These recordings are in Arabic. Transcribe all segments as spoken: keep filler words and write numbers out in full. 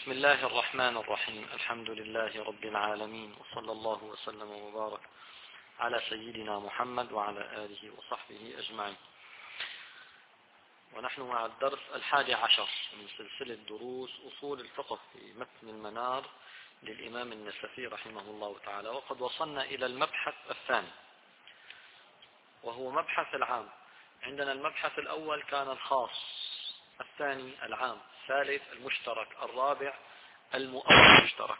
بسم الله الرحمن الرحيم. الحمد لله رب العالمين، وصلى الله وسلم وبارك على سيدنا محمد وعلى آله وصحبه أجمعين. ونحن مع الدرس الحادي عشر من سلسلة دروس أصول الفقه في متن المنار للإمام النسفي رحمه الله تعالى، وقد وصلنا إلى المبحث الثاني وهو مبحث العام. عندنا المبحث الأول كان الخاص، الثاني العام، الثالث المشترك، الرابع المؤول المشترك.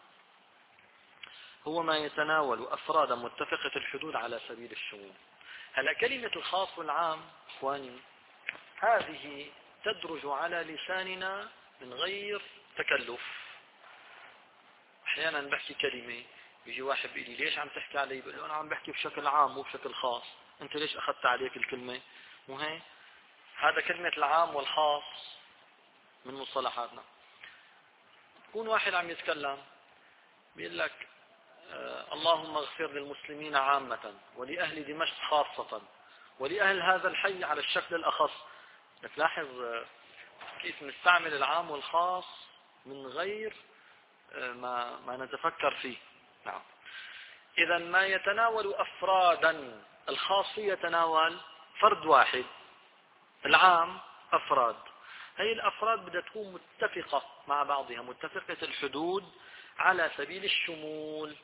هو ما يتناول أفرادا متفقة الحدود على سبيل الشمول. هلا كلمة الخاص والعام إخواني هذه تدرج على لساننا من غير تكلف. أحيانا بحكي كلمة يجي واحد بيقول لي ليش عم تحكي علي؟ بقول له أنا عم بحكي بشكل عام مو بشكل خاص. أنت ليش أخذت عليك الكلمة؟ مو هي هذا كلمة العام والخاص من مصطلحاتنا. يكون واحد عم يتكلم بيقول لك آه اللهم اغفر للمسلمين عامة ولأهل دمشق خاصة ولأهل هذا الحي على الشكل الأخص. تلاحظ آه كيف نستعمل العام والخاص من غير آه ما, ما نتفكر فيه. نعم. إذا ما يتناول أفرادا، الخاص يتناول فرد واحد، العام أفراد. هذه الأفراد بدها تكون متفقة مع بعضها، متفقة الحدود على سبيل الشمول.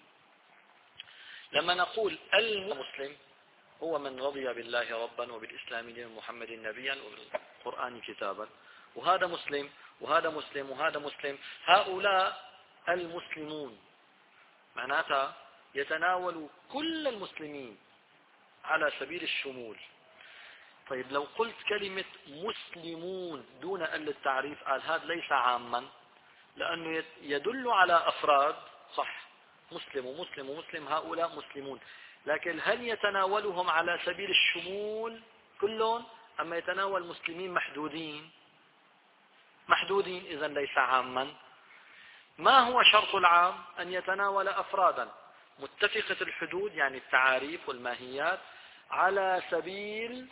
لما نقول المسلم هو من رضي بالله ربا وبالإسلام دينا ومحمد نبيا وبالقرآن كتابا، وهذا مسلم وهذا مسلم وهذا مسلم، هؤلاء المسلمون معناتها يتناول كل المسلمين على سبيل الشمول. طيب لو قلت كلمة مسلمون دون أن التعريف، قال هذا ليس عاما لأنه يدل على أفراد، صح، مسلم ومسلم ومسلم، هؤلاء مسلمون، لكن هل يتناولهم على سبيل الشمول كلهم أما يتناول مسلمين محدودين؟ محدودين، إذا ليس عاما. ما هو شرط العام؟ أن يتناول أفرادا متفقة الحدود يعني التعاريف والماهيات على سبيل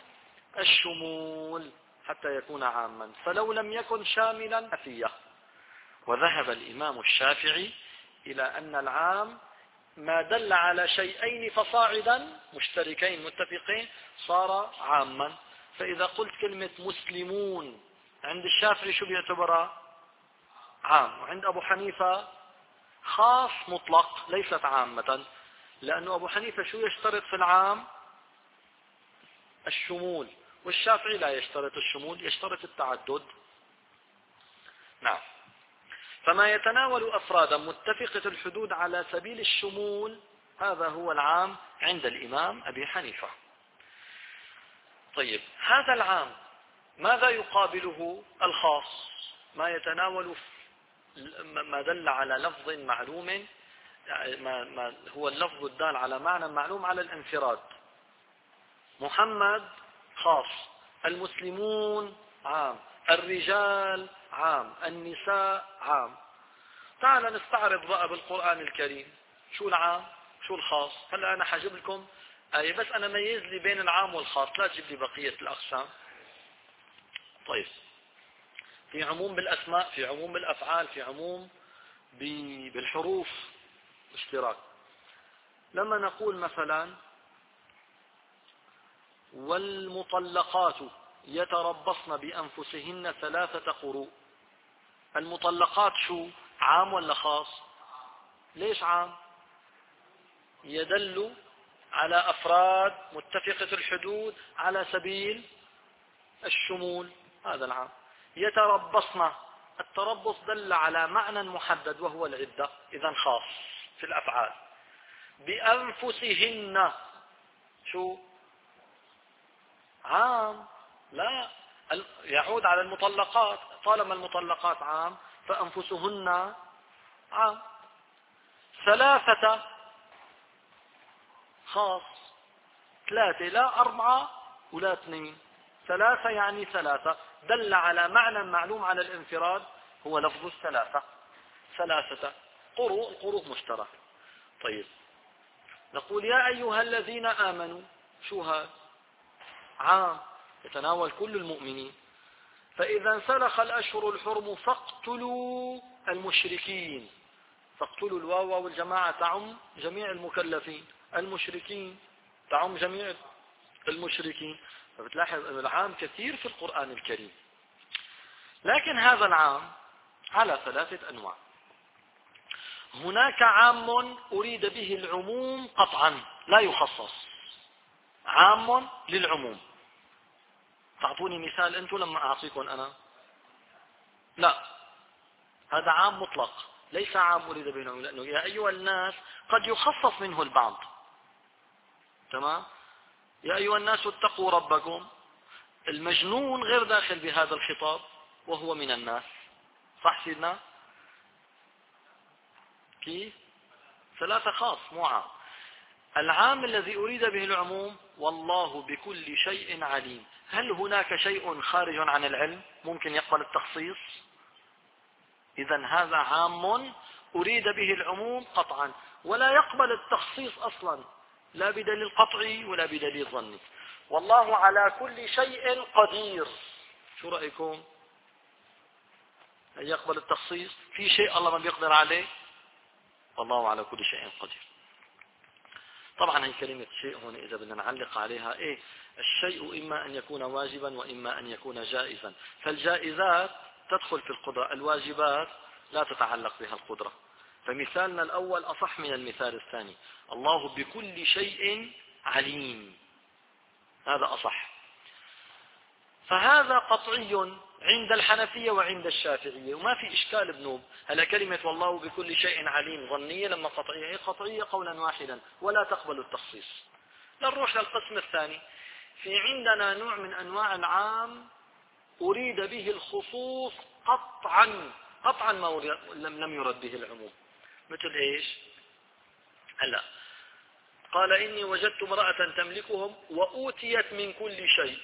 الشمول حتى يكون عاما، فلو لم يكن شاملا نفيه. وذهب الإمام الشافعي إلى أن العام ما دل على شيئين فصاعدا مشتركين متفقين صار عاما. فإذا قلت كلمة مسلمون عند الشافعي شو بيعتبرها؟ عام. وعند أبو حنيفة خاص مطلق ليست عامة، لأنه أبو حنيفة شو يشترط في العام؟ الشمول، والشافعي لا يشترط الشمول، يشترط التعدد. نعم. فما يتناول أفرادا متفقة الحدود على سبيل الشمول هذا هو العام عند الإمام أبي حنيفة. طيب هذا العام ماذا يقابله؟ الخاص، ما يتناول ما دل على لفظ معلوم، ما هو اللفظ الدال على معنى معلوم على الانفراد. محمد خاص، المسلمون عام، الرجال عام، النساء عام. تعال نستعرض بقى بالقرآن الكريم شو العام شو الخاص. هلا أنا حجيب لكم آية بس أنا ميز لي بين العام والخاص، لا تجيب لي بقية الأقسام. طيب في عموم بالأسماء، في عموم بالأفعال، في عموم بالحروف اشتراك. لما نقول مثلا والمطلقات يتربصن بأنفسهن ثلاثة قروء، المطلقات شو عام ولا خاص؟ ليش عام؟ يدل على أفراد متفقة الحدود على سبيل الشمول، هذا العام. يتربصن، التربص دل على معنى محدد وهو العدة، إذن خاص في الأفعال. بأنفسهن شو عام؟ لا، يعود على المطلقات، طالما المطلقات عام فأنفسهن عام. ثلاثة خاص، ثلاثة لا أربعة ولا اثنين، ثلاثة يعني ثلاثة، دل على معنى معلوم على الانفراد هو لفظ الثلاثة. ثلاثة قروء، القروء مشترك. طيب نقول يا أيها الذين آمنوا، شو هذا؟ عام، يتناول كل المؤمنين. فإذا انسلخ الأشهر الحرم فاقتلوا المشركين. فاقتلوا الواو والجماعة تعم جميع المكلفين، المشركين تعم جميع المشركين. فبتلاحظ أن العام كثير في القرآن الكريم. لكن هذا العام على ثلاثة أنواع. هناك عام أريد به العموم قطعا لا يخصص، عام للعموم. تعطوني مثال أنتم لما أعطيكم أنا؟ لا، هذا عام مطلق ليس عام أريد به العموم، لأنه يا أيها الناس قد يخصص منه البعض. تمام؟ يا أيها الناس اتقوا ربكم، المجنون غير داخل بهذا الخطاب وهو من الناس. صح سيدنا؟ كيف؟ ثلاثة خاص مو عام. العام الذي أريد به العموم والله بكل شيء عليم. هل هناك شيء خارج عن العلم ممكن يقبل التخصيص؟ إذن هذا عام أريد به العموم قطعا، ولا يقبل التخصيص أصلا، لا بدليل قطعي ولا بدليل ظني. والله على كل شيء قدير. شو رأيكم؟ هل يقبل التخصيص؟ في شيء الله ما بيقدر عليه؟ والله على كل شيء قدير. طبعا هي كلمة شيء هون إذا بدنا نعلق عليها إيه، الشيء إما أن يكون واجبا وإما أن يكون جائزا. فالجائزات تدخل في القدرة، الواجبات لا تتعلق بها القدرة. فمثالنا الأول أصح من المثال الثاني، الله بكل شيء عليم، هذا أصح. فهذا قطعي عند الحنفية وعند الشافعية وما في إشكال بنوب. هلا كلمة والله بكل شيء عليم ظنية لما قطعية، هي قطعية قولا واحدا ولا تقبل التخصيص. نروح للقسم الثاني. في عندنا نوع من أنواع العام أريد به الخصوص قطعا، قطعا ما لم يرد به العموم. مثل إيش؟ هلا قال إني وجدت امرأة تملكهم وأوتيت من كل شيء.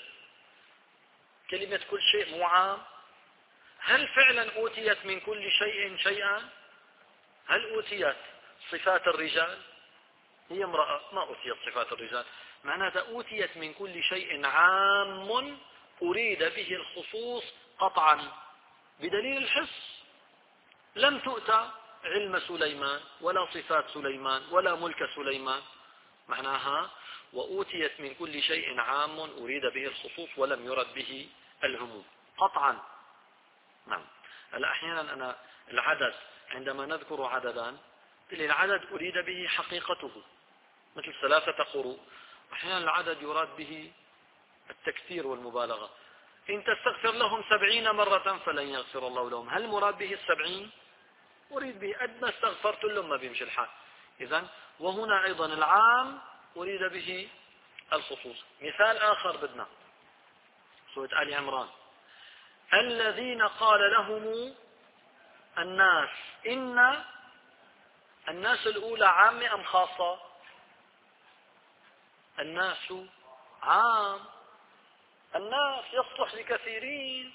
كلمة كل شيء مو عام؟ هل فعلا أوتيت من كل شيء شيئا؟ هل أوتيت صفات الرجال؟ هي امرأة ما أوتيت صفات الرجال، معناتها أوتيت من كل شيء عام أريد به الخصوص قطعا بدليل الحس. لم تؤتى علم سليمان ولا صفات سليمان ولا ملك سليمان، معناها وأوتيت من كل شيء عام أريد به الخصوص ولم يرد به العموم قطعا. نعم. هلا أحيانا أنا العدد عندما نذكر عددا العدد أريد به حقيقته مثل ثلاثة قروء. أحيانا العدد يراد به التكثير والمبالغة. إن تستغفر لهم سبعين مرة فلن يغفر الله لهم، هل مراد به السبعين؟ أريد به قد ما استغفرت لهم ما بيمشي الحال. إذن وهنا أيضا العام أريد به الخصوص. مثال آخر بدنا سورة آل عمران، الذين قال لهم الناس. إن الناس الأولى عامة أم خاصة؟ الناس عام، الناس يصلح لكثيرين،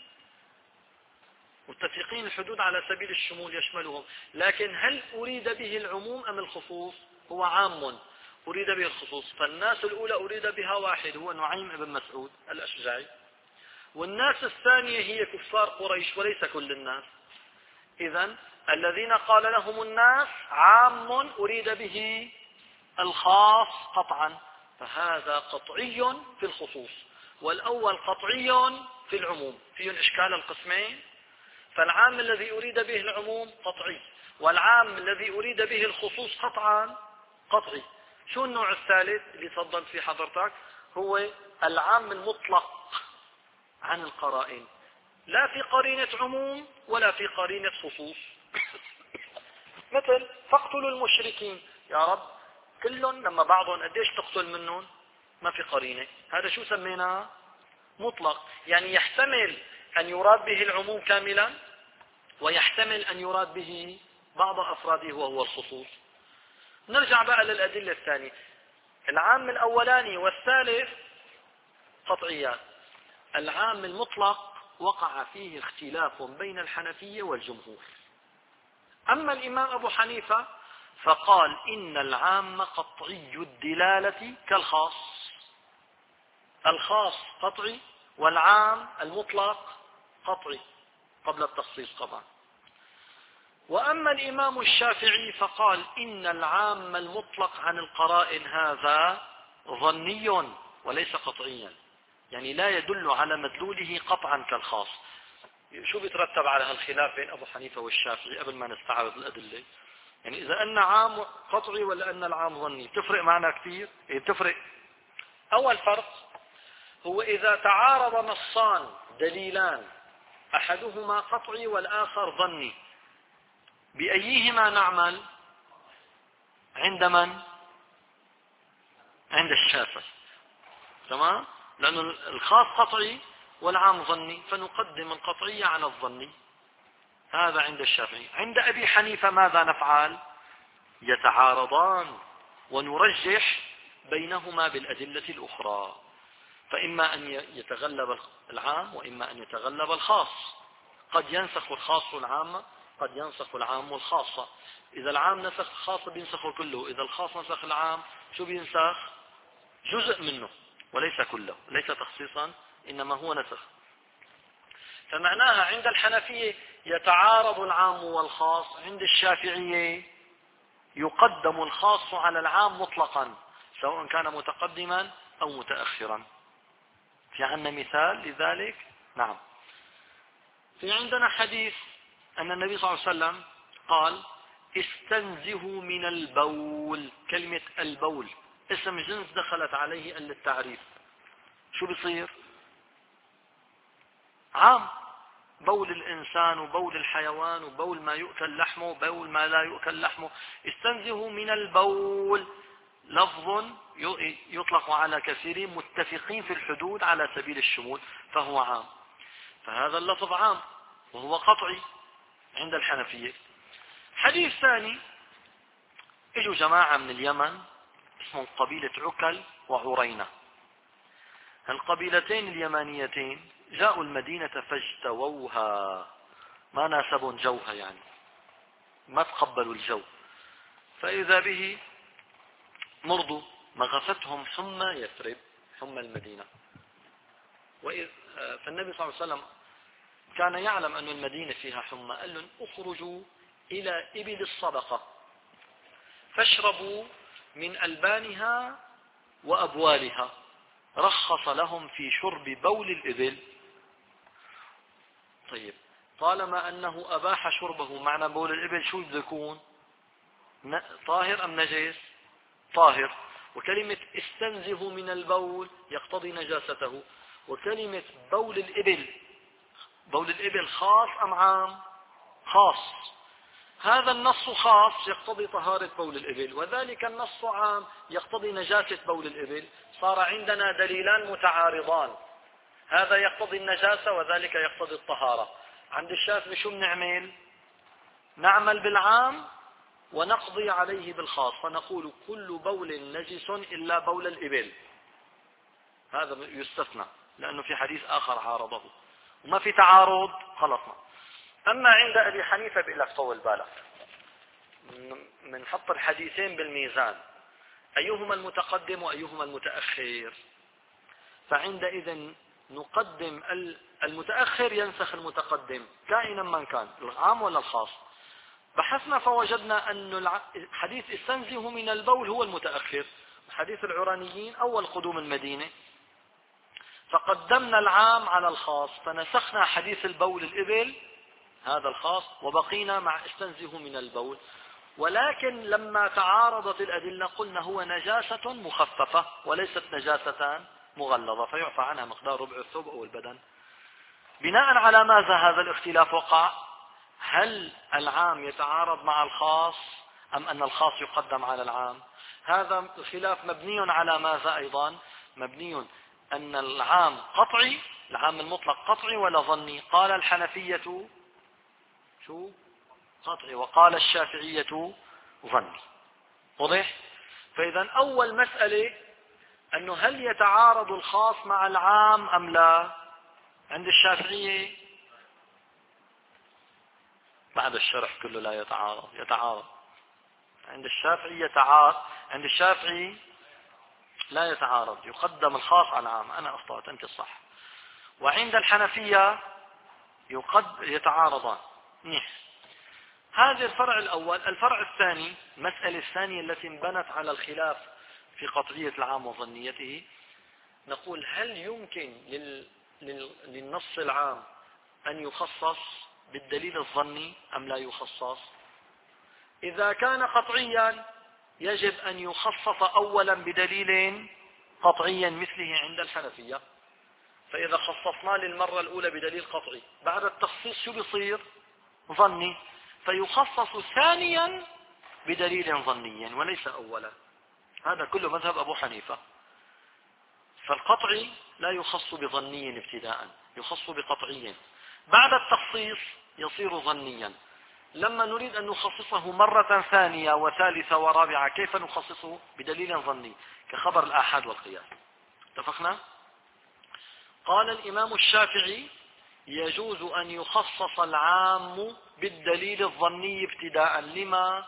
متفقين الحدود على سبيل الشمول يشملهم. لكن هل أريد به العموم أم الخصوص؟ هو عام أريد به الخصوص. فالناس الأولى أريد بها واحد هو نعيم بن مسعود الأشجعي، والناس الثانية هي كفار قريش وليس كل الناس. إذن الذين قال لهم الناس عام أريد به الخاص قطعا، فهذا قطعي في الخصوص، والأول قطعي في العموم. فيه الإشكال القسمين. فالعام الذي أريد به العموم قطعي، والعام الذي أريد به الخصوص قطعا قطعي. شو النوع الثالث اللي تفضلت في حضرتك؟ هو العام المطلق عن القرائن، لا في قرينة عموم ولا في قرينة خصوص. مثل فاقتلوا المشركين، يا رب كلهم لما بعضهم قديش تقتل منهم؟ ما في قرينة. هذا شو سميناه؟ مطلق، يعني يحتمل أن يراد به العموم كاملا ويحتمل أن يراد به بعض أفراده وهو الخصوص. نرجع بقى للأدلة الثانية. العام الأولاني والثالث قطعيات. العام المطلق وقع فيه اختلاف بين الحنفية والجمهور. أما الإمام أبو حنيفة فقال إن العام قطعي الدلالة كالخاص. الخاص قطعي والعام المطلق قطعي قبل التخصيص طبعا. وأما الإمام الشافعي فقال إن العام المطلق عن القرائن هذا ظني وليس قطعيا، يعني لا يدل على مدلوله قطعا كالخاص. شو بيترتب على هالخلاف بين أبو حنيفة والشافعي قبل ما نستعرض الأدلة؟ يعني إذا أن عام قطعي ولا أن العام ظني تفرق معنا كثير؟ إيه تفرق. أول فرق هو إذا تعارض نصان دليلان أحدهما قطعي والآخر ظني، بأيهما نعمل؟ عند من؟ عند الشافعي. تمام؟ لأن الخاص قطعي والعام ظني، فنقدم القطعية على الظني. هذا عند الشافعي. عند أبي حنيفة ماذا نفعل؟ يتعارضان ونرجح بينهما بالأدلة الأخرى، فإما أن يتغلب العام وإما أن يتغلب الخاص. قد ينسخ الخاص العام، قد ينسخ العام الخاصة. إذا العام نسخ الخاص بينسخه كله، إذا الخاص نسخ العام شو بينسخ؟ جزء منه وليس كله، ليس تخصيصا إنما هو نسخ. فمعناها عند الحنفية يتعارض العام والخاص، عند الشافعية يقدم الخاص على العام مطلقا سواء كان متقدما أو متأخرا. في عندنا مثال لذلك؟ نعم. في عندنا حديث أن النبي صلى الله عليه وسلم قال استنزهوا من البول. كلمة البول اسم جنس دخلت عليه أن للتعريف. شو بصير؟ عام، بول الإنسان وبول الحيوان وبول ما يؤكل لحمه وبول ما لا يؤكل لحمه. استنزهوا من البول لفظ يطلق على كثير متفقين في الحدود على سبيل الشمول، فهو عام. فهذا اللفظ عام وهو قطعي عند الحنفية. حديث ثاني، اجوا جماعة من اليمن اسمهم قبيلة عكل وعرينة. القبيلتين اليمانيتين جاءوا المدينة فاجتووها، ما ناسبوا جوها، يعني ما تقبلوا الجو، فإذا به مرضوا، مغفتهم حمى يثرب، حمى المدينة. وإذ فالنبي صلى الله عليه وسلم كان يعلم أن المدينة فيها حمى، قال لهم اخرجوا إلى إبل الصدقة فاشربوا من ألبانها وأبوالها. رخص لهم في شرب بول الإبل. طيب، طالما أنه أباح شربه، معنى بول الإبل شو بده يكون؟ طاهر أم نجس؟ طاهر. وكلمة استنزه من البول يقتضي نجاسته. وكلمة بول الإبل، بول الإبل خاص أم عام؟ خاص. هذا النص خاص يقتضي طهارة بول الإبل، وذلك النص عام يقتضي نجاسة بول الإبل. صار عندنا دليلان متعارضان، هذا يقتضي النجاسة وذلك يقتضي الطهارة. عند الشافعي شو بنعمل؟ نعمل بالعام ونقضي عليه بالخاص، فنقول كل بول نجس إلا بول الإبل، هذا يستثنى لأنه في حديث آخر عارضه وما في تعارض، خلصنا. أما عند أبي حنيفة بيقول لك طول بالك، منحط الحديثين بالميزان، أيهما المتقدم وأيهما المتأخر. فعندئذ نقدم المتأخر ينسخ المتقدم كائنا من كان، العام ولا الخاص. بحثنا فوجدنا أن حديث استنزه من البول هو المتأخر، حديث العرانيين أول قدوم المدينة، فقدمنا العام على الخاص، فنسخنا حديث البول الإبل هذا الخاص وبقينا مع استنزه من البول. ولكن لما تعارضت الأدلة قلنا هو نجاسة مخففة وليست نجاسة مغلظة، فيعفى عنها مقدار ربع الثوب أو البدن. بناء على ماذا هذا الاختلاف وقع؟ هل العام يتعارض مع الخاص أم أن الخاص يقدم على العام؟ هذا الخلاف مبني على ماذا أيضا؟ مبني أن العام قطعي، العام المطلق قطعي ولا ظني؟ قال الحنفية شو؟ قطعي، وقال الشافعية ظني. واضح؟ فإذا أول مسألة أنه هل يتعارض الخاص مع العام أم لا؟ عند الشافعية بعد الشرح كله لا يتعارض، يتعارض. عند الشافعي يتعارض، عند الشافعي لا يتعارض، يقدم الخاص على العام. أنا أخطأت، أنت الصح. وعند الحنفية يقد يتعارضان. هذا الفرع الأول. الفرع الثاني، المسألة الثانية التي انبنت على الخلاف في قطعية العام وظنيته، نقول هل يمكن لل... لل... للنص العام أن يخصص بالدليل الظني أم لا يخصص؟ إذا كان قطعيا يجب أن يخصص أولا بدليل قطعيا مثله عند الحنفية. فإذا خصصنا للمرة الأولى بدليل قطعي، بعد التخصيص شو بيصير؟ ظني، فيخصص ثانيا بدليل ظني وليس أولا. هذا كله مذهب أبو حنيفة. فالقطعي لا يخص بظني ابتداء، يخص بقطعي، بعد التخصيص يصير ظنيا. لما نريد أن نخصصه مرة ثانية وثالثة ورابعة كيف نخصصه؟ بدليل ظني كخبر الآحاد والقياس. اتفقنا؟ قال الإمام الشافعي يجوز أن يخصص العام بالدليل الظني ابتداء. لما؟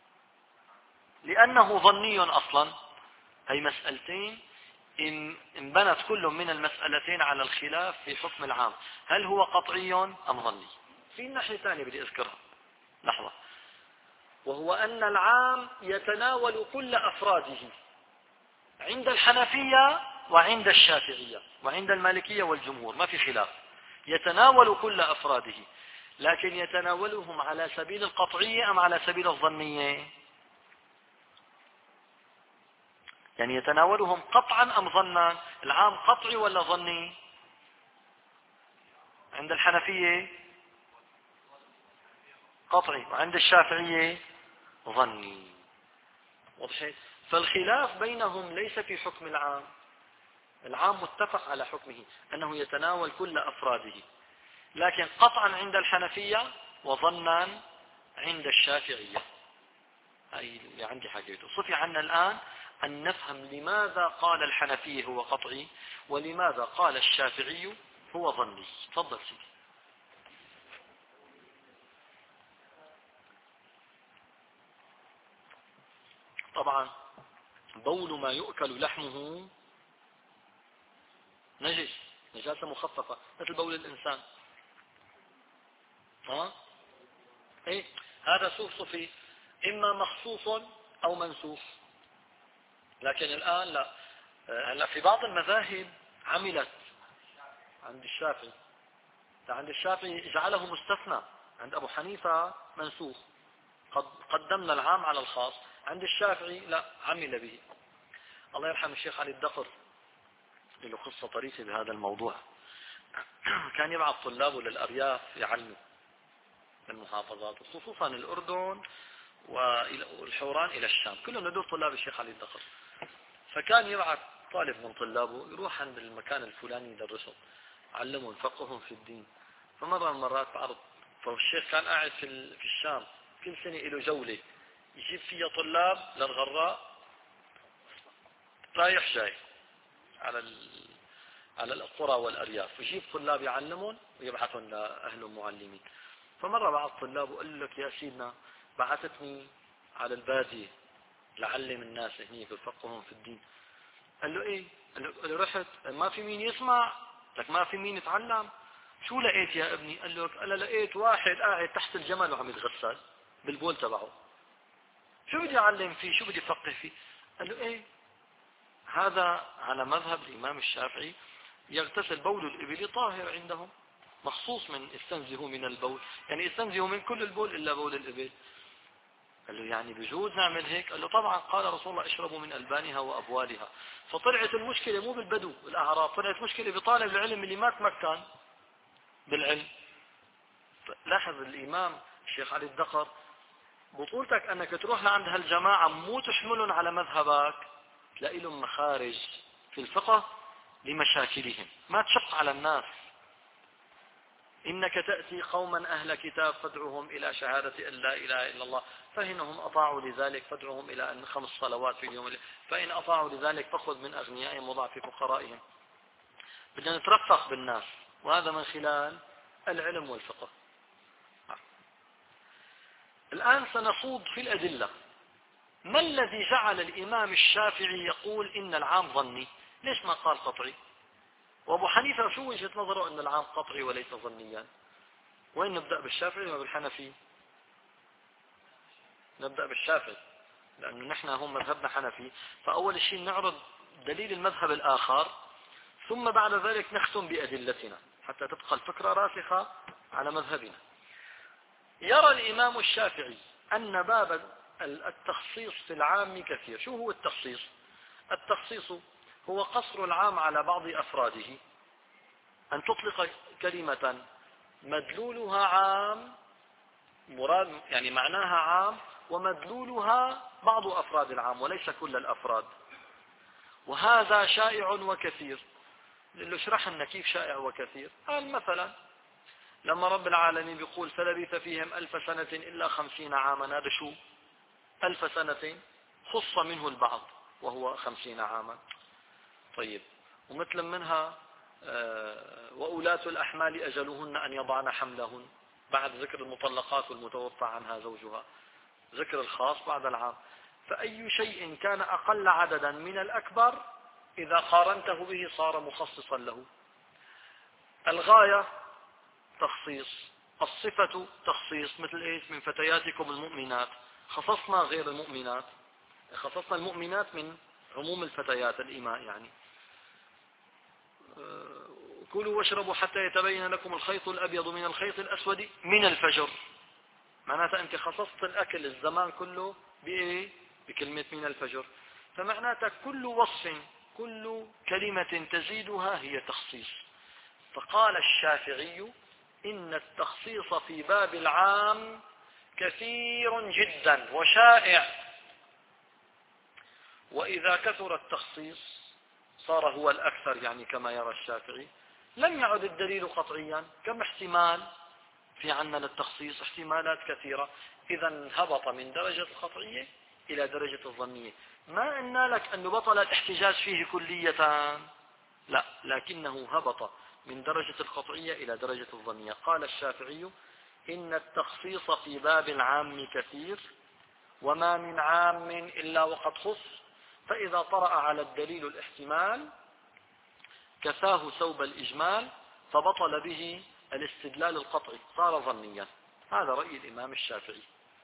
لأنه ظني أصلا. هي مسألتين انبنت كل من المسألتين على الخلاف في حكم العام، هل هو قطعي أم ظني. في ناحية ثانية بدي أذكرها لحظة، وهو أن العام يتناول كل أفراده عند الحنفية وعند الشافعية وعند المالكية والجمهور، ما في خلاف، يتناول كل أفراده، لكن يتناولهم على سبيل القطعية أم على سبيل الظنية؟ يعني يتناولهم قطعا أم ظنا؟ العام قطعي ولا ظني؟ عند الحنفية قطعي وعند الشافعية ظني. وضحت؟ فالخلاف بينهم ليس في حكم العام، العام متفق على حكمه أنه يتناول كل أفراده، لكن قطعا عند الحنفية وظنا عند الشافعية. هاي اللي عندي حكيته. صفي عنا الآن أن نفهم لماذا قال الحنفي هو قطعي ولماذا قال الشافعي هو ظني. تفضل سيدي. طبعا بول ما يؤكل لحمه نجس، نجاسة مخففة مثل بول الإنسان. ها؟ إيه؟ هذا سوف صفي إما مخصوص أو منسوخ، لكن الآن لا. هلا في بعض المذاهب عملت عند الشافعي، عند الشافعي جعله مستثنى، عند أبو حنيفة منسوخ، قد قدمنا العام على الخاص، عند الشافعي لا عمل به. الله يرحم الشيخ علي الدقر، له قصة طريفة بهذا الموضوع. كان يبعث طلابه للأرياف يعلموا المحافظات وخصوصا الأردن والحوران إلى الشام، كلهم ندور طلاب الشيخ علي الدقر. فكان يبعث طالب من طلابه يروح عند المكان الفلاني يدرسهم، علمهم يفقههم في الدين. فمرة من المرات بعرض، فالشيخ كان قاعد في في الشام، كل سنة له جولة يجيب فيها طلاب للغراء رايح جاي على على القرى والأرياف، ويجيب طلاب يعلمهم ويبعثهم لأهلهم معلمين. فمرة بعض طلابه قال لك يا سيدنا بعثتني على البادية لعلم الناس هنيك ويفقههم في الدين. قال له ايه؟ قال له رحت ما في مين يسمع لك، ما في مين يتعلم. شو لقيت يا ابني؟ قال له انا لقيت واحد قاعد تحت الجمل وعم يتغسل بالبول تبعه، شو بدي اعلم فيه؟ شو بدي افقه فيه؟ قال له ايه؟ هذا على مذهب الامام الشافعي يغتسل بول الابل طاهر عندهم، مخصوص من استنزهوا من البول، يعني استنزهوا من كل البول الا بول الابل. قال له يعني بجوز نعمل هيك؟ قال له طبعا، قال رسول الله اشربوا من ألبانها وأبوالها. فطلعت المشكلة مو بالبدو الأعراب، طلعت مشكلة بطالب العلم اللي ما تمكن بالعلم. لاحظ الإمام الشيخ علي الدقر، بطولتك أنك تروح لعند هالجماعة مو تحملهم على مذهبك، تلاقي لهم مخارج في الفقه لمشاكلهم، ما تشق على الناس. إنك تأتي قوما أهل كتاب فادعوهم إلى شهادة أن لا إله إلا الله، فإنهم أطاعوا لذلك فادعوهم إلى أن خمس صلوات في اليوم، فإن أطاعوا لذلك فخذ من أغنيائهم وضع في فقرائهم. بدنا نترفق بالناس، وهذا من خلال العلم والفقه. الآن سنخوض في الأدلة. ما الذي جعل الإمام الشافعي يقول إن العام ظني؟ ليش ما قال قطعي؟ وأبو حنيفة شو وجهة نظره أن العام قطعي وليس ظنيا؟ وين نبدأ، بالشافعي ولا بالحنفي؟ نبدأ بالشافعي، لأنه نحن هم مذهبنا حنفي، فأول شيء نعرض دليل المذهب الآخر، ثم بعد ذلك نختم بأدلتنا حتى تبقى الفكرة راسخة على مذهبنا. يرى الإمام الشافعي أن باب التخصيص في العام كثير. شو هو التخصيص؟ التخصيص هو قصر العام على بعض أفراده، أن تطلق كلمة مدلولها عام، مراد يعني معناها عام، ومدلولها بعض أفراد العام وليس كل الأفراد. وهذا شائع وكثير. اللي شرح لنا كيف شائع وكثير، قال مثلا لما رب العالمين بيقول فلبث فيهم ألف سنة إلا خمسين عاما، هذا شو؟ ألف سنة خص منه البعض وهو خمسين عاما. طيب، ومثل منها آه وأولاة الأحمال أجلهن أن يضعن حملهن، بعد ذكر المطلقات والمتوفى عنها زوجها، ذكر الخاص بعد العام. فأي شيء كان أقل عددا من الأكبر إذا قارنته به صار مخصصا له. الغاية تخصيص، الصفة تخصيص، مثل ايش؟ من فتياتكم المؤمنات، خصصنا غير المؤمنات، خصصنا المؤمنات من عموم الفتيات الإماء يعني. كلوا واشربوا حتى يتبين لكم الخيط الأبيض من الخيط الأسود من الفجر، معناتها أنت خصصت الأكل الزمان كله بإيه؟ بكلمة من الفجر. فمعناتها كل وصف، كل كلمة تزيدها هي تخصيص. فقال الشافعي إن التخصيص في باب العام كثير جدا وشائع، وإذا كثر التخصيص صار هو الأكثر، يعني كما يرى الشافعي، لم يعد الدليل قطعيا. كم احتمال في عنا للتخصيص؟ احتمالات كثيرة. إذا هبط من درجة القطعية إلى درجة الظنية. ما قلنا لك أنه بطل الاحتجاج فيه كلية، لا، لكنه هبط من درجة القطعية إلى درجة الظنية. قال الشافعي إن التخصيص في باب العام كثير، وما من عام إلا وقد خص، فإذا طرأ على الدليل الاحتمال كساه ثوب الإجمال، فبطل به الاستدلال القطعي، صار ظنيا. هذا رأي الإمام الشافعي.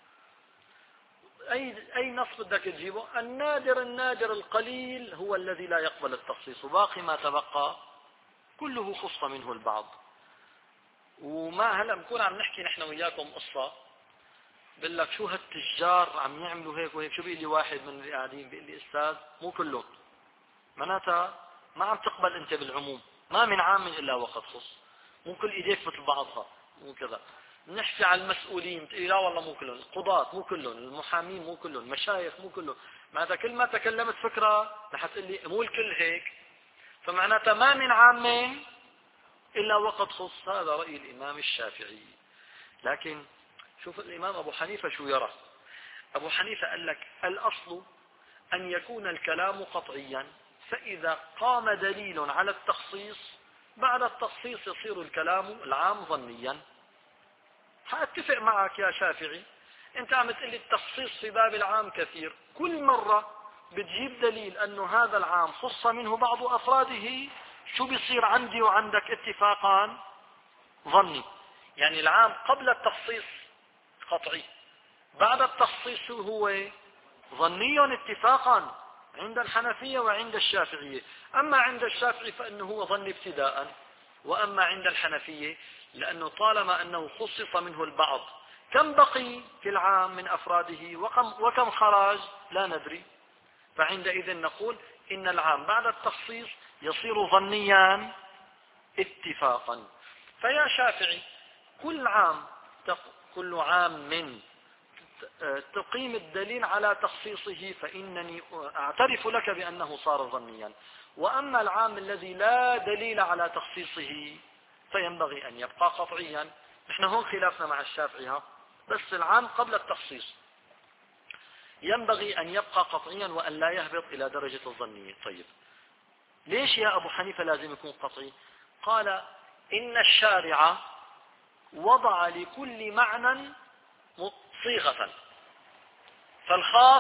أي أي نص بدك تجيبه؟ النادر النادر القليل هو الذي لا يقبل التخصيص، وباقي ما تبقى كله خص منه البعض. وما هلا بنكون عم نحكي نحن وياكم قصة، بقول لك شو هالتجار عم يعملوا هيك وهيك، شو بيقول لي واحد من اللي قاعدين، بيقول لي أستاذ مو كلهم، معناتها ما عم تقبل أنت بالعموم، ما من عام إلا وقد خص، مو كل إيديك مثل بعضها، مو كذا. نحكي على المسؤولين، تقول لا والله مو كلهم، القضاة مو كلهم، المحامين مو كلهم، المشايخ مو كلهم. معناتها كل ما تكلمت فكرة رح تقول لي مو الكل هيك، فمعناتها ما من عامين إلا وقد خص. هذا رأي الإمام الشافعي. لكن شوف الإمام أبو حنيفة شو يرى. أبو حنيفة قال لك الأصل أن يكون الكلام قطعيا، فإذا قام دليل على التخصيص بعد التخصيص يصير الكلام العام ظنيا. حأتفق معك يا شافعي، أنت عم تقول لي التخصيص في باب العام كثير، كل مرة بتجيب دليل أنه هذا العام خص منه بعض أفراده، شو بيصير عندي وعندك اتفاقا ظني. يعني العام قبل التخصيص قطعي، بعد التخصيص هو ظني اتفاقا عند الحنفية وعند الشافعية. أما عند الشافعي فإنه هو ظني ابتداء، وأما عند الحنفية لأنه طالما أنه خصص منه البعض، كم بقي في العام من أفراده وكم, وكم خرج لا ندري. فعندئذ نقول إن العام بعد التخصيص يصير ظنيا اتفاقا. فيا شافعي كل عام كل عام من تقيم الدليل على تخصيصه فإنني أعترف لك بأنه صار ظنيا. وأما العام الذي لا دليل على تخصيصه فينبغي أن يبقى قطعيا. نحن هون خلافنا مع الشافعي، بس العام قبل التخصيص ينبغي أن يبقى قطعيا وأن لا يهبط إلى درجة الظنية. طيب ليش يا أبو حنيفة لازم يكون قطعي؟ قال إن الشارع وضع لكل معنى صيغة، فالخاص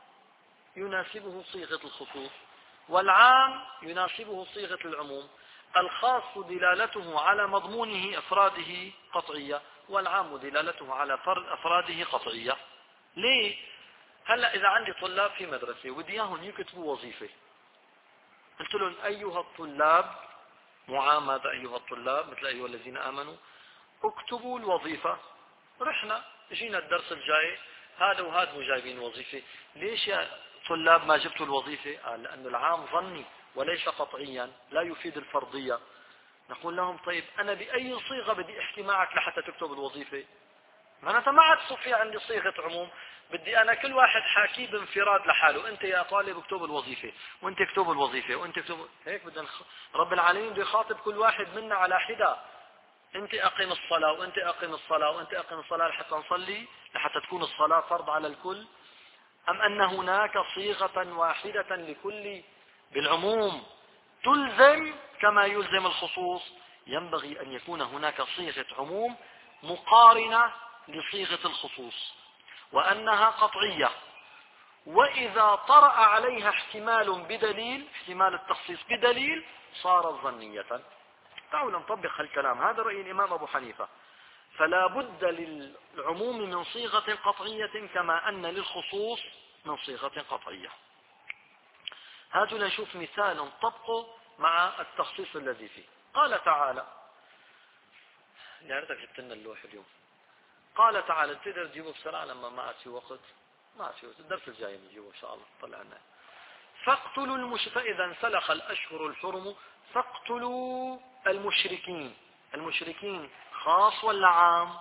يناسبه صيغة الخصوص، والعام يناسبه صيغة العموم. الخاص دلالته على مضمونه أفراده قطعية، والعام دلالته على أفراده قطعية. ليه؟ هلأ إذا عندي طلاب في مدرسة ودي إياهم يكتبوا وظيفة، قلت لهم أيها الطلاب، معامدة أيها الطلاب مثل أيها الذين آمنوا، اكتبوا الوظيفة. رحنا جينا الدرس الجاي هذا وهذا جايبين وظيفة. ليش يا طلاب ما جبتوا الوظيفة؟ قال لأن العام ظني وليس قطعيا، لا يفيد الفرضية. نقول لهم طيب أنا بأي صيغة بدي أحكي معك لحتى تكتب الوظيفة؟ معناتها ما عاد صفي عندي صيغة عموم، بدي أنا كل واحد حاكي بانفراد لحاله. أنت يا طالب اكتب الوظيفة، وأنت اكتب الوظيفة، وأنت اكتب. هيك بدنا رب العالمين بده يخاطب كل واحد منا على حدة. أنت أقم الصلاة، وأنت أقم الصلاة، وأنت أقم الصلاة لحتى نصلي، لحتى تكون الصلاة فرض على الكل، أم أن هناك صيغة واحدة لكل بالعموم تلزم كما يلزم الخصوص؟ ينبغي أن يكون هناك صيغة عموم مقارنة لصيغة الخصوص، وأنها قطعية، وإذا طرأ عليها احتمال بدليل، احتمال التخصيص بدليل، صارت ظنية. تعالوا نطبق هالكلام، هذا رأي الإمام أبو حنيفة. فلا بد للعموم من صيغة قطعية كما أن للخصوص من صيغة قطعية. هاتوا نشوف مثال نطبقه مع التخصيص الذي فيه. قال تعالى، يا ريتك جبت لنا اللوح اليوم. قال تعالى، تقدر تجيبه بسرعة لما ما عاد في وقت؟ ما عاد في وقت، الدرس الجاي بنجيبه إن شاء الله. طلع لنا فاقتلوا المش فإذا انسلخ الأشهر الحرم فاقتلوا المشركين. المشركين خاص ولا عام؟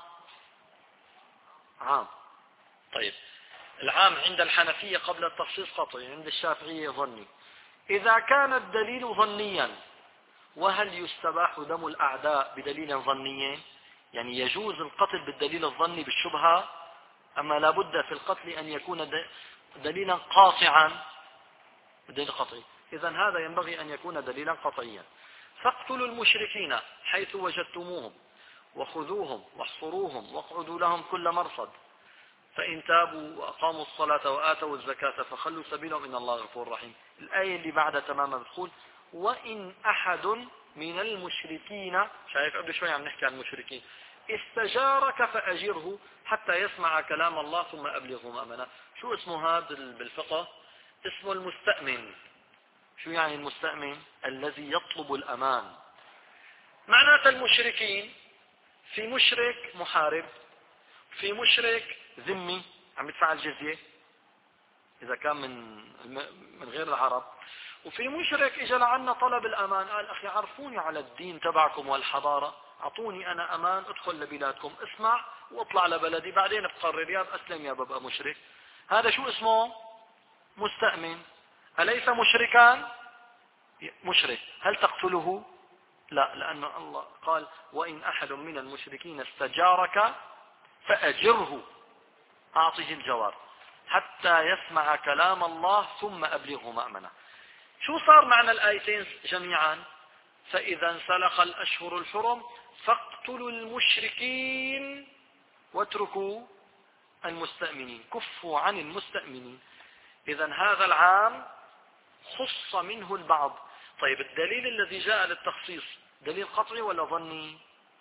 عام. طيب العام عند الحنفية قبل التخصيص قطعي، عند الشافعية ظني. إذا كان الدليل ظنيا، وهل يستباح دم الأعداء بدليل ظني؟ يعني يجوز القتل بالدليل الظني بالشبهة، أما لابد في القتل أن يكون دليلا قاطعا، دليل قطعي. إذا هذا ينبغي أن يكون دليلا قطعيا. فاقتلوا المشركين حيث وجدتموهم وخذوهم واحصروهم واقعدوا لهم كل مرصد، فإن تابوا وأقاموا الصلاة وآتوا الزكاة فخلوا سبيلهم إن الله غفور رحيم. الآية اللي بعدها تماما بتقول وإن أحد من المشركين، شايف قبل شوي عم نحكي عن المشركين، استجارك فأجره حتى يسمع كلام الله ثم أبلغه مأمنا. شو اسمه هذا بالفقه؟ اسمه المستأمن. شو يعني المستأمن؟ الذي يطلب الأمان. معناته المشركين، في مشرك محارب، في مشرك ذمي عم يدفع الجزية إذا كان من من غير العرب، وفي مشرك إجا لعنا طلب الأمان، قال أخي عرفوني على الدين تبعكم والحضارة، أعطوني أنا أمان أدخل لبلادكم، اسمع واطلع لبلدي بعدين بقرر يا بأسلم يا ببقى مشرك. هذا شو اسمه؟ مستأمن. أليس مشركان؟ مشرك. هل تقتله؟ لا، لأن الله قال وإن أحد من المشركين استجارك فأجره، أعطه الجوار حتى يسمع كلام الله ثم أبلغه مأمنة. شو صار معنى الآيتين جميعا؟ فإذا انسلخ الأشهر الحرم فاقتلوا المشركين واتركوا المستأمنين، كفوا عن المستأمنين. إذا هذا العام خص منه البعض. طيب الدليل الذي جاء للتخصيص دليل قطعي ولا ظني؟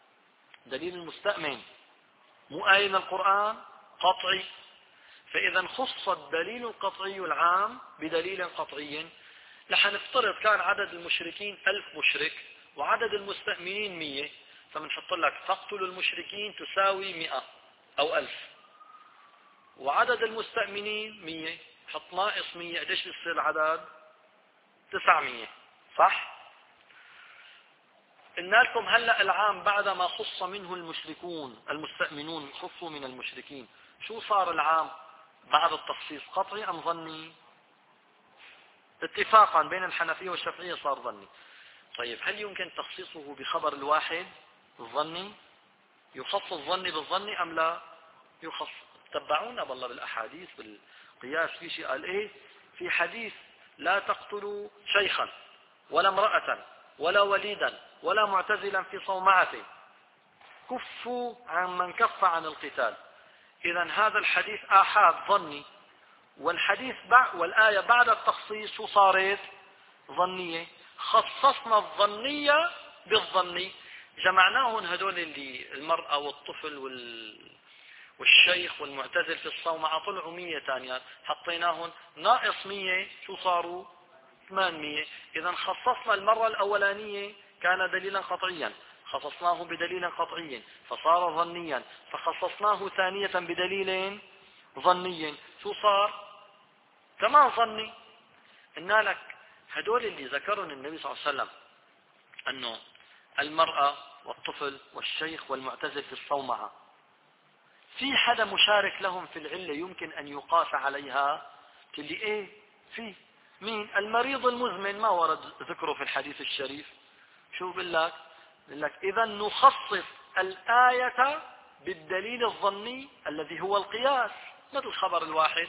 دليل المستأمن، مو آية من القرآن، قطعي. فإذا خص الدليل القطعي العام بدليل قطعي. لحنفترض كان عدد المشركين ألف مشرك وعدد المستأمنين مية، فمنحط لك فاقتلوا المشركين تساوي مئة أو ألف، وعدد المستأمنين مية، حط ناقص مية، قديش بيصير العدد؟ تسعمية، صح؟ قلنا لكم هلأ العام بعدما خص منه المشركون، المستأمنون خصوا من المشركين، شو صار العام بعد التخصيص؟ قطعي أم ظني؟ اتفاقا بين الحنفية والشافعية صار ظني. طيب هل يمكن تخصيصه بخبر الواحد الظني؟ يخص الظني بالظني أم لا يخص؟ تبعونا بالله بالأحاديث بالقياس. في شيء قال ايه؟ في حديث لا تقتلوا شيخا ولا امرأة ولا وليدا ولا معتزلا في صومعته، كفوا عن من كف عن القتال. إذا هذا الحديث آحاد ظني، والحديث بعد والآية بعد التخصيص شو صارت؟ ظنية. خصصنا الظنية بالظني جمعناهم هدول اللي المرأة والطفل وال والشيخ والمعتزل في الصومعة طلعوا مية ثانيات، حطيناهم ناقص مية شو صاروا ثمانمية. إذا خصصنا المرة الأولانية كان دليلا قطعيا، خصصناه بدليل قطعي فصار ظنيا، فخصصناه ثانية بدليل ظني شو صار كمان ظني. قلنا لك هدول اللي ذكرهم النبي صلى الله عليه وسلم أنه المرأة والطفل والشيخ والمعتزل في الصومعة، في حدا مشارك لهم في العلة يمكن أن يقاس عليها؟ تقول لي إيه في مين؟ المريض المزمن ما ورد ذكره في الحديث الشريف. شو بقول لك؟ بقول لك إذا نخصص الآية بالدليل الظني الذي هو القياس مثل خبر الواحد.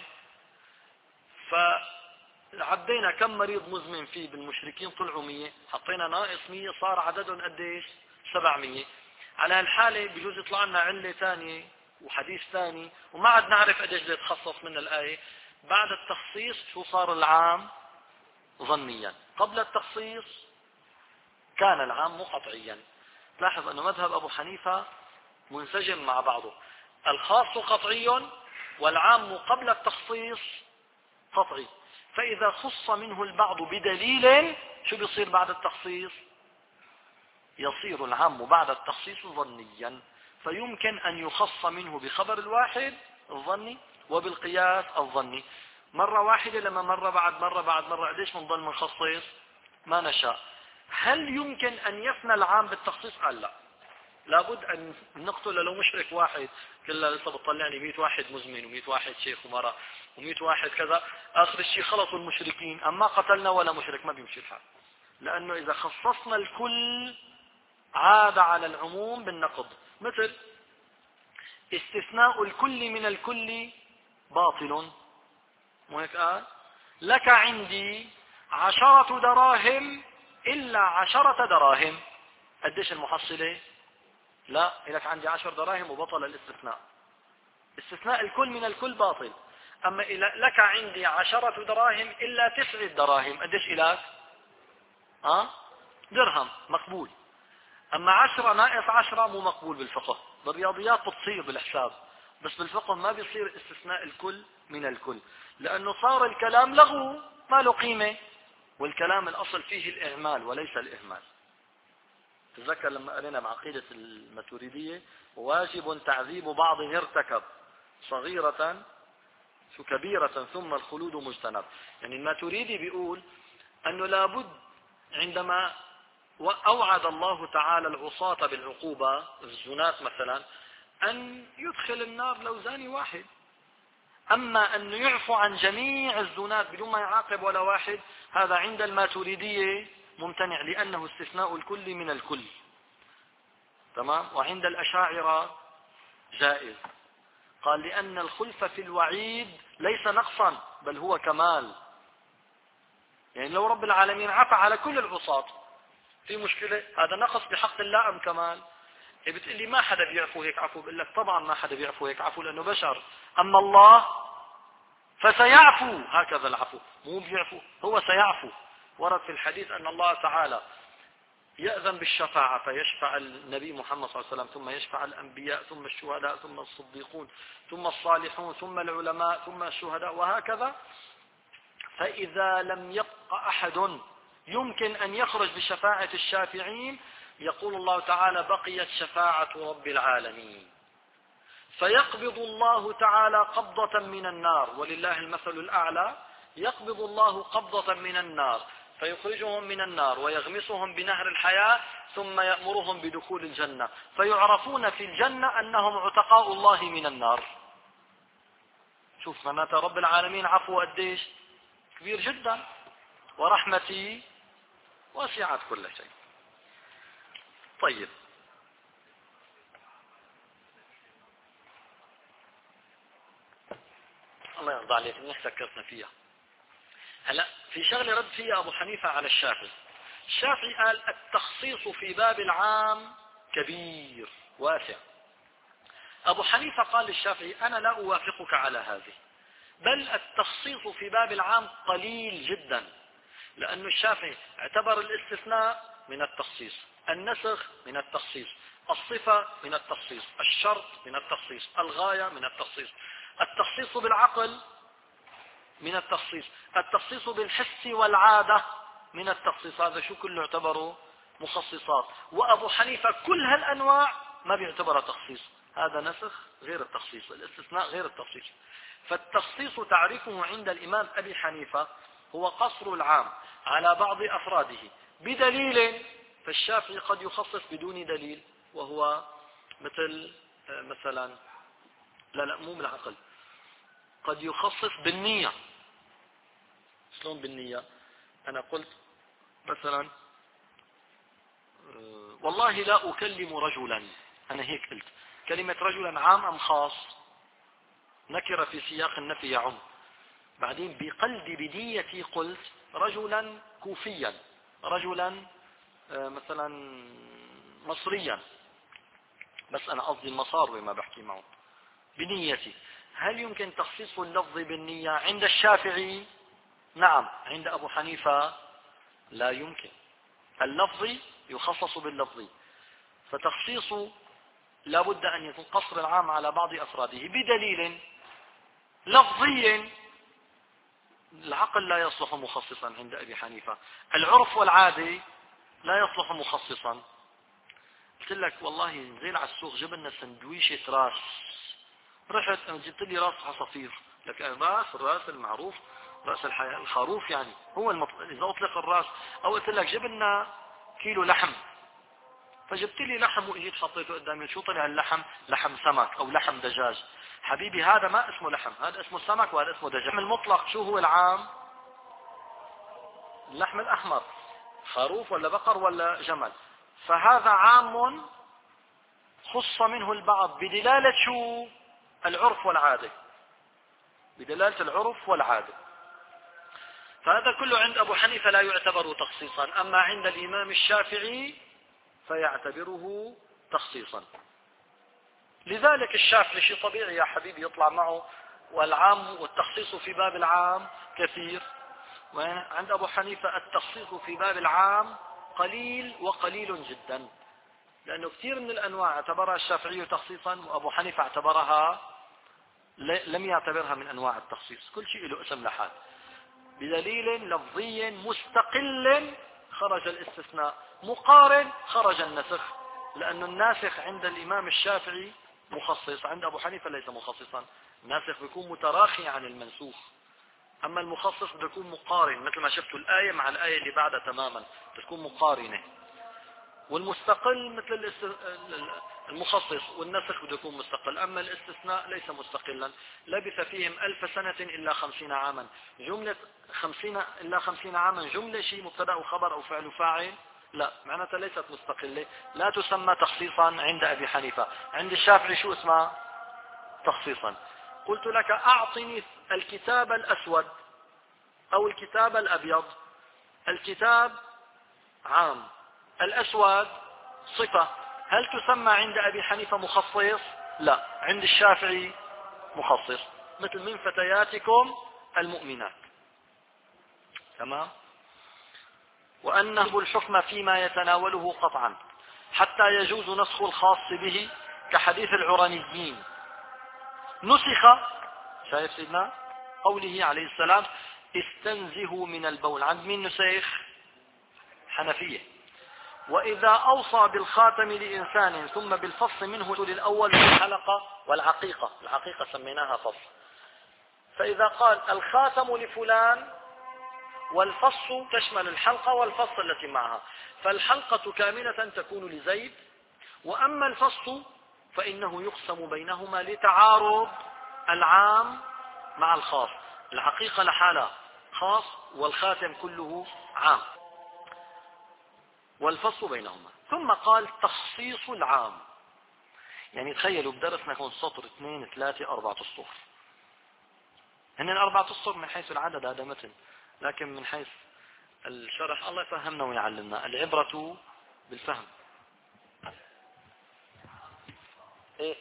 فعدينا كم مريض مزمن فيه بالمشركين طلعوا مية، حطينا ناقص مية صار عددهم قديش؟ سبعمية. على هالحالة بجوز يطلع لنا علة ثانية وحديث ثاني وما عاد نعرف قديش بده يتخصص من الآية. بعد التخصيص شو صار العام؟ ظنيا. قبل التخصيص كان العام قطعيا. لاحظ أن مذهب أبو حنيفة منسجم مع بعضه، الخاص قطعي والعام قبل التخصيص قطعي. فإذا خص منه البعض بدليل شو بيصير بعد التخصيص؟ يصير العام بعد التخصيص ظنيا، فيمكن أن يخص منه بخبر الواحد الظني وبالقياس الظني. مرة واحدة لما مرة بعد مرة بعد مرة قديش منضل منخصص ما نشاء. هل يمكن أن يفنى العام بالتخصيص؟ قال لا، لابد أن نقتل لو مشرك واحد كلا لسه بتطلعني مئة واحد مزمن ومئة واحد شيخ ومرأة ومئة واحد كذا، آخر الشيء خلصوا المشركين أما قتلنا ولا مشرك، ما بيمشي الحال. لأنه إذا خصصنا الكل عاد على العموم بالنقض. مثل استثناء الكل من الكل باطل، مو هيك قال؟ لك عندي عشرة دراهم إلا عشرة دراهم، قديش المحصلة؟ لا، لك عندي عشر دراهم وبطل الاستثناء. استثناء الكل من الكل باطل. أما لك عندي عشرة دراهم إلا تسع دراهم، قديش إلك؟ أه؟ درهم مقبول. أما عشرة ناقص عشرة مو مقبول بالفقه. بالرياضيات بتصير بالحساب، بس بالفقه ما بيصير استثناء الكل من الكل، لأنه صار الكلام لغو ما له قيمة، والكلام الأصل فيه الإعمال وليس الإهمال. تذكر لما قرينا بعقيدة الماتريدية واجب تعذيب بعض ارتكب صغيرة كبيرة ثم الخلود مجتنب. يعني الماتريدي بيقول أنه لابد عندما وأوعد الله تعالى العصاة بالعقوبة الزنات مثلا أن يدخل النار لو زاني واحد، أما أن يعفو عن جميع الزنات بدون ما يعاقب ولا واحد، هذا عند الماتريدية ممتنع لأنه استثناء الكل من الكل. تمام. وعند الأشاعرة جائز، قال لأن الخلف في الوعيد ليس نقصا بل هو كمال. يعني لو رب العالمين عفى على كل العصاة في مشكلة، هذا نقص بحق الله أم كمال؟ إيه بتقول لي ما حدا بيعفو هيك عفو، بقول لك طبعا ما حدا بيعفو هيك عفو لأنه بشر، أما الله فسيعفو هكذا العفو، مو بيعفو هو سيعفو. ورد في الحديث أن الله تعالى يأذن بالشفاعة فيشفع النبي محمد صلى الله عليه وسلم، ثم يشفع الأنبياء، ثم الشهداء، ثم الصديقون، ثم الصالحون، ثم العلماء، ثم الشهداء، وهكذا. فإذا لم يبق أحد يمكن أن يخرج بشفاعة الشافعين، يقول الله تعالى بقيت شفاعة رب العالمين، فيقبض الله تعالى قبضة من النار، ولله المثل الأعلى، يقبض الله قبضة من النار فيخرجهم من النار ويغمسهم بنهر الحياة ثم يأمرهم بدخول الجنة، فيعرفون في الجنة أنهم عتقاء الله من النار. شوف معناتها رب العالمين عفو قديش كبير جدا، ورحمتي وسعت كل شيء. طيب، الله يرضى عليك منيح سكرتنا فيها. هلا في شغله رد فيها ابو حنيفه على الشافعي. الشافعي قال التخصيص في باب العام كبير واسع. ابو حنيفه قال للشافعي انا لا اوافقك على هذه، بل التخصيص في باب العام قليل جدا، لأن الشافعي اعتبر الاستثناء من التخصيص، النسخ من التخصيص، الصفة من التخصيص، الشرط من التخصيص، الغاية من التخصيص، التخصيص بالعقل من التخصيص، التخصيص بالحس والعادة من التخصيص. هذا شو كله يعتبره مخصصات. وأبو حنيفة كل هالأنواع ما بيعتبرها تخصيص، هذا نسخ غير التخصيص، الاستثناء غير التخصيص. فالتخصيص تعريفه عند الإمام أبي حنيفة هو قصر العام على بعض أفراده بدليل، فالشافعي قد يخصص بدون دليل، وهو مثل مثلا لا لا مو بالعقل، قد يخصص بالنية. شلون بالنية؟ أنا قلت مثلا والله لا أكلم رجلا، أنا هيك قلت، كلمة رجلا عام أم خاص؟ نكرة في سياق النفي يعم. بعدين بقلب بديتي قلت رجلا كوفيا، رجلا مثلا مصريا، بس أنا قصدي المصاروي ما بحكي معه بنيتي. هل يمكن تخصيص اللفظ بالنية عند الشافعي؟ نعم. عند أبو حنيفة لا يمكن. اللفظ يخصص باللفظ، فتخصيص لا بد أن يكون قصر العام على بعض أفراده بدليل لفظي. العقل لا يصلح مخصصا عند أبي حنيفة، العرف والعادة لا يصلح مخصصا. قلت لك والله نزيل على السوق جبنا لنا سندويشة راس، رحت جبت لي راس عصافير، لك راس الراس المعروف رأس الحياة الخروف، يعني هو المطلق إذا أطلق الراس. أو قلت لك جبنا لنا كيلو لحم، فجبت لي لحم وإجيت حطيته قدامي، شو طلع اللحم؟ لحم سمك أو لحم دجاج. حبيبي هذا ما اسمه لحم، هذا اسمه سمك وهذا اسمه دجاج. المطلق شو هو العام؟ اللحم الأحمر، خروف ولا بقر ولا جمل. فهذا عام خص منه البعض بدلالة شو؟ العرف والعادة، بدلالة العرف والعادة. فهذا كله عند أبو حنيفة لا يعتبر تخصيصا، أما عند الإمام الشافعي فيعتبره تخصيصا. لذلك الشافعي شيء طبيعي يا حبيبي يطلع معه، والعام والتخصيص في باب العام كثير، وعند أبو حنيفة التخصيص في باب العام قليل وقليل جدا، لأنه كثير من الأنواع اعتبرها الشافعي تخصيصا وأبو حنيفة اعتبرها لم يعتبرها من أنواع التخصيص. كل شيء له اسم لحال، بدليل لفظي مستقل خرج الاستثناء، مقارن خرج النسخ، لأن الناسخ عند الإمام الشافعي مخصص، عند أبو حنيفة ليس مخصصا. الناسخ بيكون متراخي عن المنسوخ، أما المخصص بيكون مقارن، مثل ما شفتوا الآية مع الآية اللي بعدها تماما بتكون مقارنة. والمستقل مثل المخصص، والنسخ بده يكون مستقل، أما الاستثناء ليس مستقلا. لبث فيهم ألف سنة إلا خمسين عاما، جملة خمسين إلا خمسين عاما جملة شيء مبتدأ وخبر أو فعل وفاعل؟ لا، معناتها ليست مستقلة، لا تسمى تخصيصا عند أبي حنيفة. عند الشافعي شو اسمها؟ تخصيصا. قلت لك أعطني الكتاب الأسود أو الكتاب الأبيض. الكتاب عام، الأسود صفة، هل تسمى عند أبي حنيفة مخصص؟ لا، عند الشافعي مخصص، مثل من فتياتكم المؤمنات. تمام. وأنه الحكم فيما يتناوله قطعا حتى يجوز نسخ الخاص به، كحديث العرانيين نسخ، شايف سيدنا قوله عليه السلام استنزهوا من البول، عند مين نسيخ؟ حنفية. وإذا أوصى بالخاتم لإنسان ثم بالفص منه للأول والحلقة والعقيقة، العقيقة سميناها فص، فإذا قال الخاتم لفلان والفص تشمل الحلقة والفص التي معها، فالحلقة كاملة تكون لزيد، وأما الفص فإنه يقسم بينهما لتعارض العام مع الخاص، العقيقة لحالها خاص والخاتم كله عام، والفصل بينهما. ثم قال تخصيص العام، يعني تخيلوا بدرسنا يكون سطر اثنين ثلاثة أربعة أسطر، هن أربعة أسطر من حيث العدد هذا متن، لكن من حيث الشرح الله يفهمنا ويعلمنا، العبرة بالفهم. إيه؟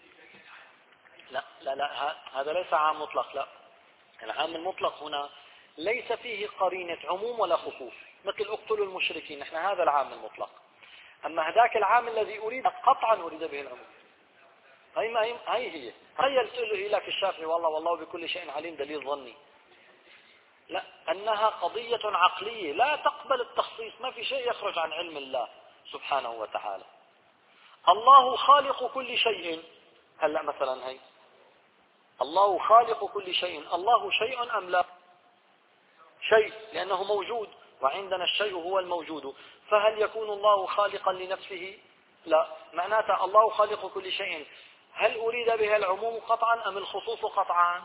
لا لا لا هذا ليس عام مطلق، لا، العام المطلق هنا ليس فيه قرينة عموم ولا خصوص، مثل اقتلوا المشركين، نحن هذا العام المطلق. أما هذاك العام الذي أريد قطعا أريد به العموم. هي ما هي, هي هي تخيل سئله لك الشافعي والله والله بكل شيء عليم دليل ظني، لا، أنها قضية عقلية لا تقبل التخصيص، ما في شيء يخرج عن علم الله سبحانه وتعالى. الله خالق كل شيء، هلأ مثلا هي الله خالق كل شيء، الله شيء أم لا؟ شيء، لأنه موجود، وعندنا الشيء هو الموجود، فهل يكون الله خالقا لنفسه؟ لا، معناتها الله خالق كل شيء، هل أريد بها العموم قطعا أم الخصوص قطعا؟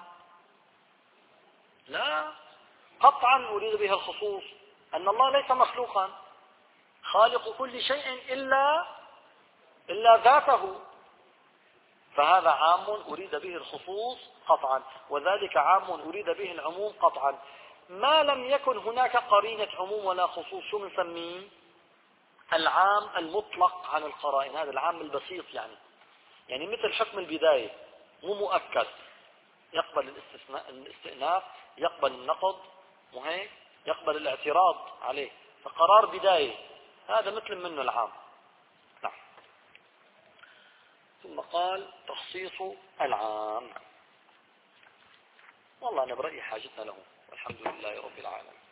لا، قطعا أريد بها الخصوص، أن الله ليس مخلوقا، خالق كل شيء إلا إلا ذاته، فهذا عام أريد به الخصوص قطعا، وذلك عام أريد به العموم قطعا. ما لم يكن هناك قرينة عموم ولا خصوص شو بنسميه؟ العام المطلق عن القرائن، هذا العام البسيط يعني يعني مثل حكم البداية، مو مؤكد، يقبل الاستثناء الاستئناف، يقبل النقض، وهيك يقبل الاعتراض عليه، فقرار بداية هذا مثل منه العام. نعم. ثم قال تخصيص العام. والله أنا برأيي حاجتنا له، والحمد لله رب العالمين.